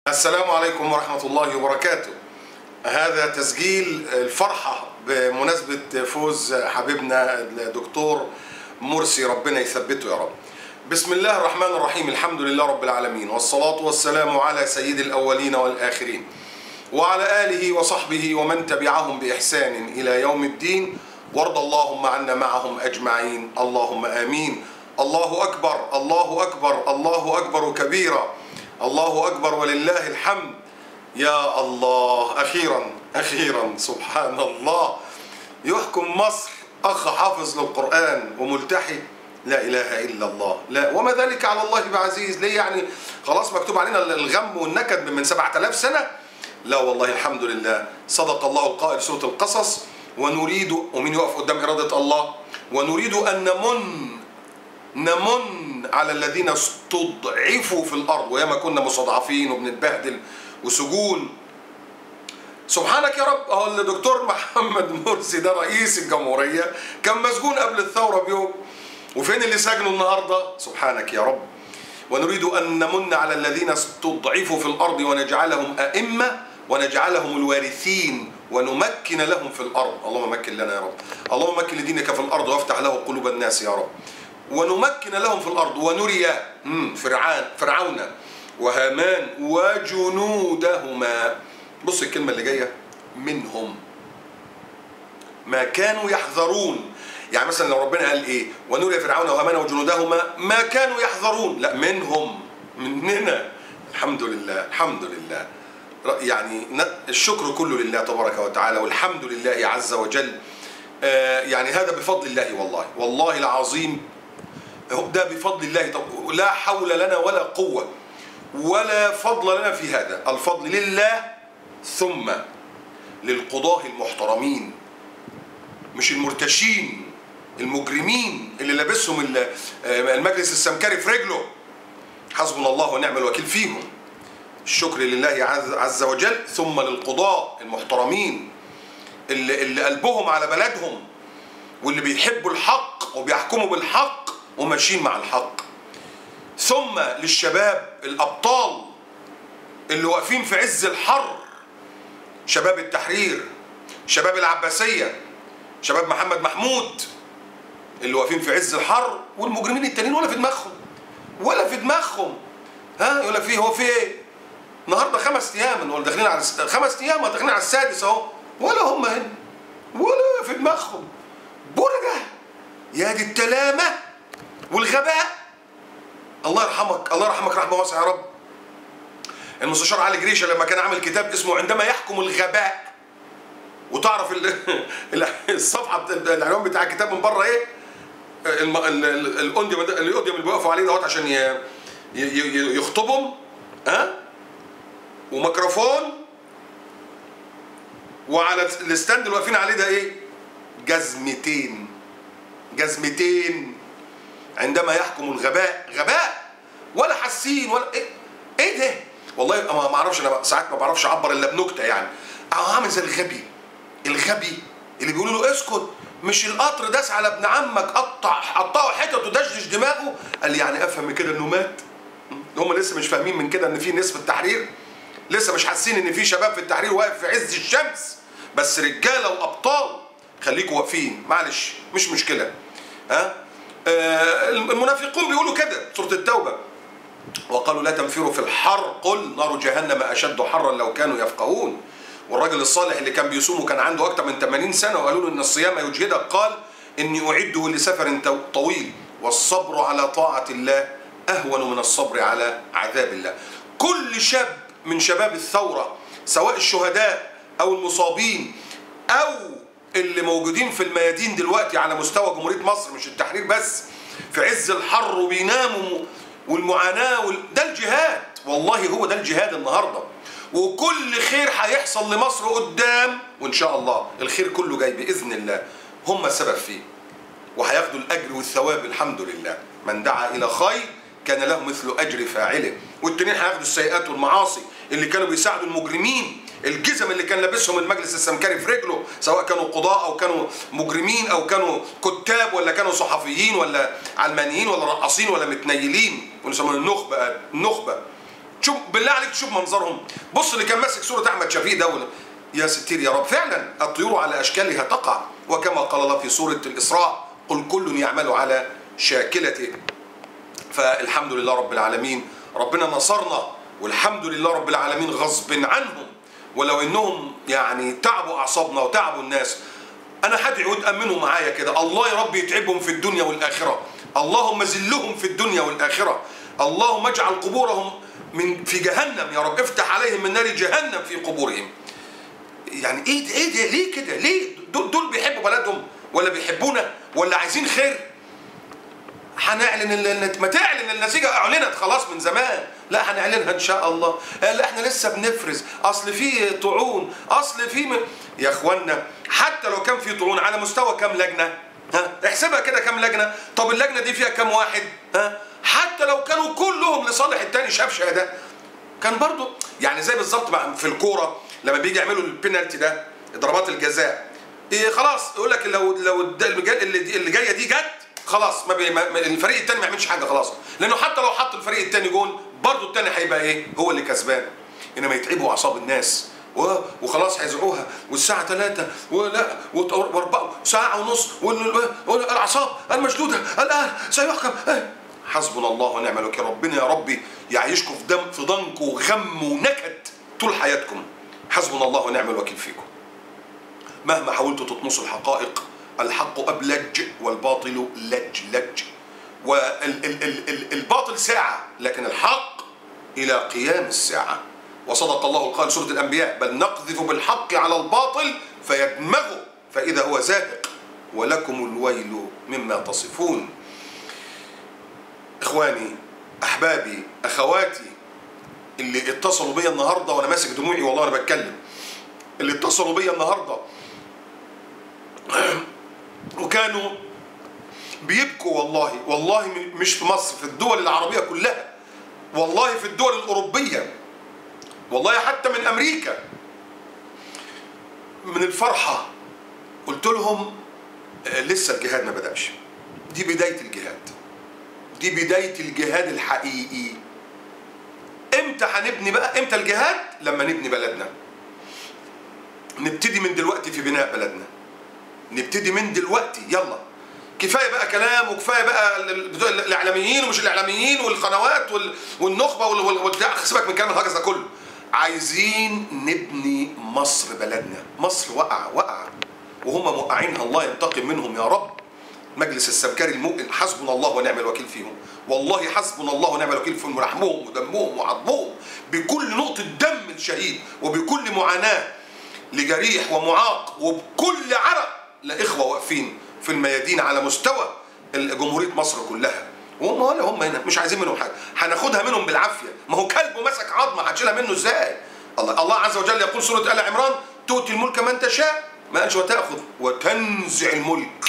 السلام عليكم ورحمة الله وبركاته. هذا تسجيل الفرحة بمناسبة فوز حبيبنا الدكتور مرسي، ربنا يثبته يا رب. بسم الله الرحمن الرحيم، الحمد لله رب العالمين، والصلاة والسلام على سيد الأولين والآخرين وعلى آله وصحبه ومن تبعهم بإحسان إلى يوم الدين، وارض اللهم عنا معهم أجمعين، اللهم آمين. الله أكبر، الله أكبر، الله أكبر كبيرا، الله أكبر ولله الحمد. يا الله، أخيرا أخيرا سبحان الله يحكم مصر أخ حافظ للقرآن وملتحي، لا إله إلا الله. لا، وما ذلك على الله بعزيز. ليه يعني خلاص مكتوب علينا الغم والنكد من 7000 سنة؟ لا والله الحمد لله، صدق الله القائل سورة القصص: ونريد، ومين يقف قدام إرادة الله؟ ونريد أن نمن على الذين استضعفوا في الأرض، وياما كنا مستضعفين وبنتبهدل وسجون. سبحانك يا رب. اهو الدكتور محمد مرسي ده رئيس الجمهورية كان مسجون قبل الثورة بيوم، وفين اللي سجنوا النهاردة؟ سبحانك يا رب. ونريد أن نمن على الذين استضعفوا في الأرض ونجعلهم أئمة ونجعلهم الوارثين ونمكن لهم في الأرض. اللهم مكن لنا يا رب، اللهم مكن لدينك في الأرض وافتح له قلوب الناس يا رب. ونمكن لهم في الأرض ونري فرعون وهامان وجنودهما. بص الكلمة اللي جاية: منهم ما كانوا يحذرون. يعني مثلا لو ربنا قال ايه؟ ونري فرعون وهامان وجنودهما ما كانوا يحذرون، لا، منهم، مننا. الحمد لله، الحمد لله. يعني الشكر كله لله تبارك وتعالى، والحمد لله عز وجل. يعني هذا بفضل الله، والله والله العظيم ده بفضل الله. لا حول لنا ولا قوة ولا فضل لنا في هذا. الفضل لله ثم للقضاة المحترمين، مش المرتشين المجرمين اللي لابسهم المجلس السمكري في رجله. حسبنا الله ونعم الوكيل فيهم. الشكر لله عز وجل، ثم للقضاة المحترمين اللي قلبهم على بلدهم، واللي بيحبوا الحق وبيحكموا بالحق وماشيين مع الحق. ثم للشباب الأبطال اللي واقفين في عز الحر، شباب التحرير، شباب العباسية، شباب محمد محمود، اللي واقفين في عز الحر، والمجرمين التانيين ولا في دماغهم، ولا في دماغهم. يقول لك فيه، هو في ايه؟ النهارده 5 ايام ولا داخلين على 5 ايام ولا داخلين على السادس اهو، ولا هم هنا ولا في دماغهم. برجة يا دي التلامة والغباء. الله يرحمك، الله يرحمك رحمة واسعة يا رب. المستشار علي جريشة لما كان عامل كتاب اسمه عندما يحكم الغباء، وتعرف الصفحة العنوان بتاع الكتاب من بره ايه؟ الاوديوم اللي بيقفوا عليه دوت عشان يخطبهم، وميكروفون، وعلى الستاند اللي واقفين عليه ده ايه؟ جزمتين. جزمتين. عندما يحكم الغباء، غباء ولا حاسين ولا ايه ده؟ والله ما اعرفش، انا ساعات ما بعرفش اعبر الا بنكته. يعني عامل زي الغبي اللي بيقولوا له اسكت، مش القطر داس على ابن عمك قطعه حتت ودشدش دماغه. قال لي يعني افهم من كده انه مات؟ هم لسه مش فاهمين من كده ان في ناس في التحرير، لسه مش حاسين ان في شباب في التحرير واقف في عز الشمس، بس رجاله وابطال. خليكوا واقفين، معلش مش مشكله. المنافقون بيقولوا كده، سورة التوبة: وقالوا لا تنفروا في الحر قل نار جهنم أشد حرا لو كانوا يفقهون. والراجل الصالح اللي كان بيصوم وكان عنده أكتر من 80 سنة وقالوا له إن الصيام يجهدك، قال إني أعده لسفر طويل والصبر على طاعة الله أهون من الصبر على عذاب الله. كل شاب من شباب الثورة، سواء الشهداء أو المصابين أو اللي موجودين في الميادين دلوقتي على مستوى جمهورية مصر، مش التحرير بس، في عز الحر وبيناموا والمعاناة ده الجهاد. والله هو ده الجهاد النهاردة. وكل خير هيحصل لمصر قدام، وإن شاء الله الخير كله جاي بإذن الله، هم السبب فيه، وهياخدوا الأجر والثواب. الحمد لله، من دعا إلى خير كان له مثل أجر فاعله. والتانيين هياخدوا السيئات والمعاصي اللي كانوا بيساعدوا المجرمين، الجزم اللي كان لابسهم المجلس السمكري في رجله، سواء كانوا قضاء او كانوا مجرمين او كانوا كتاب ولا كانوا صحفيين ولا علمانيين ولا رقاصين ولا متنيلين، ونسموهم النخبه. شوف بالله عليك تشوف منظرهم. بص اللي كان ماسك صوره احمد شفيق ده، يا ستير يا رب. فعلا الطيور على اشكالها تقع، وكما قال الله في سوره الاسراء قل كل يعمل على شاكلته. فالحمد لله رب العالمين، ربنا نصرنا والحمد لله رب العالمين غصب عنهم، ولو انهم يعني تعبوا اعصابنا وتعبوا الناس. انا هدعي وتامنوا معايا كده، الله يا رب يتعبهم في الدنيا والاخره، اللهم ذلهم في الدنيا والاخره، اللهم اجعل قبورهم في جهنم يا رب، افتح عليهم من نار جهنم في قبورهم. يعني ايه ده ليه كده؟ ليه دول بيحبوا بلدهم ولا بيحبونا ولا عايزين خير؟ هنعلن ما تعلن النتيجه اعلنت خلاص من زمان، لا هنعلنها ان شاء الله. لا احنا لسه بنفرز، اصل في طاعون، اصل في يا اخوانا حتى لو كان في طاعون على مستوى كام لجنه؟ ها احسبها كده كام لجنه؟ طب اللجنه دي فيها كام واحد؟ ها حتى لو كانوا كلهم لصالح التاني شبشه ده كان برضو يعني زي بالظبط في الكوره لما بيجي يعملوا البينالتي ده ضربات الجزاء، إيه خلاص يقول لك لو اللي جايه دي جت خلاص الفريق الثاني ما يعملش حاجه خلاص، لانه حتى لو حط الفريق الثاني جون برضه الثاني هيبقى ايه؟ هو اللي كسبان. انما يتعبوا اعصاب الناس وخلاص هيزعوها والساعه 3 ولا و4 ساعه ونص والاعصاب المشدوده الان سيحكم. حسبنا الله ونعم الوكيل. ربنا يا ربي يعيشكم في ضنك وغم ونكد طول حياتكم. حسبنا الله ونعم الوكيل فيكم. مهما حاولتوا تطمسوا الحقائق الحق أبلج والباطل لج. والباطل ساعة لكن الحق إلى قيام الساعة. وصدق الله القائل سورة الأنبياء بل نقذف بالحق على الباطل فيدمغه فإذا هو زاهق ولكم الويل مما تصفون. إخواني أحبابي أخواتي اللي اتصلوا بيا النهاردة وأنا ماسك دموعي والله أنا بتكلم، اللي اتصلوا بيا النهاردة وكانوا بيبكوا والله مش في مصر، في الدول العربية كلها، والله في الدول الأوروبية، والله حتى من أمريكا، من الفرحة. قلت لهم لسه الجهاد ما بدأش، دي بداية الجهاد، دي بداية الجهاد الحقيقي. امتى هنبني بقى؟ امتى الجهاد؟ لما نبني بلدنا. نبتدي من دلوقتي في بناء بلدنا، نبتدي من دلوقتي. يلا كفايه بقى كلام وكفايه بقى الاعلاميين ومش الاعلاميين والقنوات والنخبه سيبك من كلام الهجس ده كله. عايزين نبني مصر بلدنا. مصر وقع وهم موقعينها، الله ينتقم منهم يا رب. مجلس السمكري المؤمن حسبنا الله ونعم الوكيل فيهم، والله حسبنا الله ونعم الوكيل فيهم، ولحمهم ودمهم وعظمهم بكل نقطه دم الشهيد وبكل معاناه لجريح ومعاق وبكل عرق لإخوة واقفين في الميادين على مستوى جمهورية مصر كلها. وهم هنا مش عايزين منهم حاجة، هناخدها منهم بالعافية. ما هو كلب مسك عظمة هتشيلها منه ازاي؟ الله عز وجل يقول سورة آل عمران تؤتي الملك من تشاء، ما قالش وتأخذ، وتنزع الملك،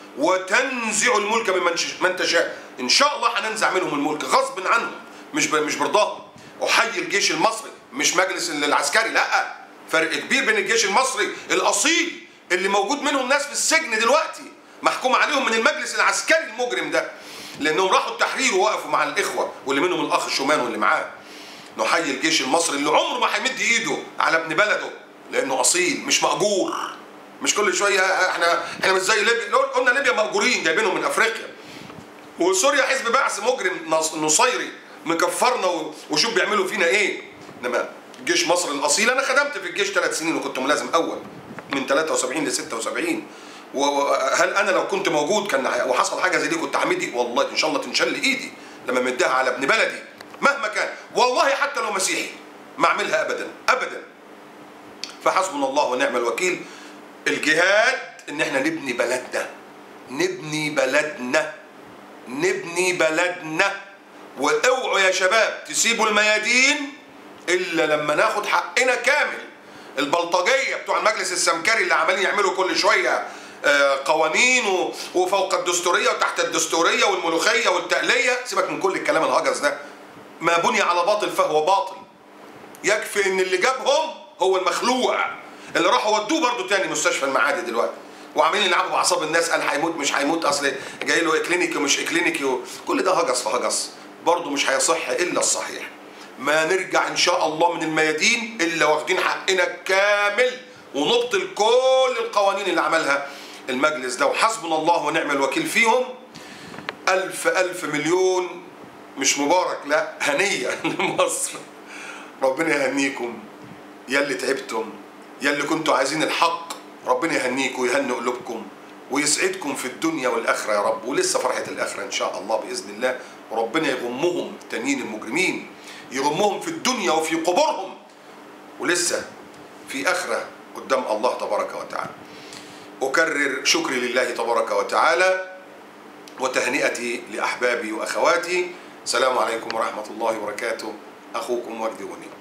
وتنزع الملك من تشاء. إن شاء الله هننزع منهم الملك غصب عنهم مش برضاهم. أحيي الجيش المصري مش مجلس العسكري، لا، فرق كبير بين الجيش المصري الأصيل اللي موجود منهم ناس في السجن دلوقتي محكوم عليهم من المجلس العسكري المجرم ده، لانهم راحوا التحرير ووقفوا مع الاخوه واللي منهم الاخ شومان واللي معاه. نحيي الجيش المصري اللي عمره ما هيمد ايده على ابن بلده لانه اصيل مش مأجور. مش كل شويه احنا مش زي ليبيا، قلنا ليبيا مأجورين جايبينهم من افريقيا، وسوريا حزب بعث مجرم نصيري مكفرنا وشوف بيعملوا فينا ايه. انما جيش مصر الاصيل، انا خدمت في الجيش 3 سنين وكنت ملازم اول من 73 ل 76. وهل انا لو كنت موجود كان وحصل حاجه زي دي كنت عمدي والله ان شاء الله تنشل ايدي لما مديها على ابن بلدي مهما كان، والله حتى لو مسيحي ما اعملها ابدا ابدا. فحسبنا الله ونعم الوكيل. الجهاد ان احنا نبني بلدنا، نبني بلدنا، نبني بلدنا. واوعوا يا شباب تسيبوا الميادين الا لما ناخد حقنا كامل. البلطجيه بتوع المجلس السمكري اللي عمالين يعملوا كل شويه قوانين وفوق الدستوريه وتحت الدستوريه والملوخيه والتقليه، سيبك من كل الكلام الهجس ده. ما بني على باطل فهو باطل. يكفي ان اللي جابهم هو المخلوع اللي راحوا ودوه برضه تاني مستشفى المعادي دلوقتي وعاملين يلعبوا باعصاب الناس، قال هيموت مش هيموت، اصل جاي له اكلينيكي ومش اكلينيكي كل ده هجس في هجس. برضه مش هيصح الا الصحيح. ما نرجع ان شاء الله من الميادين الا واخدين حقنا كامل، ونبطل كل القوانين اللي عملها المجلس ده، وحسبنا الله ونعم الوكيل فيهم. ألف ألف مليون مش مبارك، لا هنية لمصر. ربنا يهنيكم يا اللي تعبتم، يا اللي كنتوا عايزين الحق، ربنا يهنيكم ويهني قلوبكم ويسعدكم في الدنيا والآخرة يا رب. ولسه فرحة الآخرة إن شاء الله بإذن الله، وربنا يغمهم التانيين المجرمين، يغمهم في الدنيا وفي قبورهم، ولسه في آخرة قدام الله تبارك وتعالى. أكرر شكري لله تبارك وتعالى وتهنئتي لأحبابي وأخواتي. السلام عليكم ورحمة الله وبركاته. أخوكم وجدي غنيم.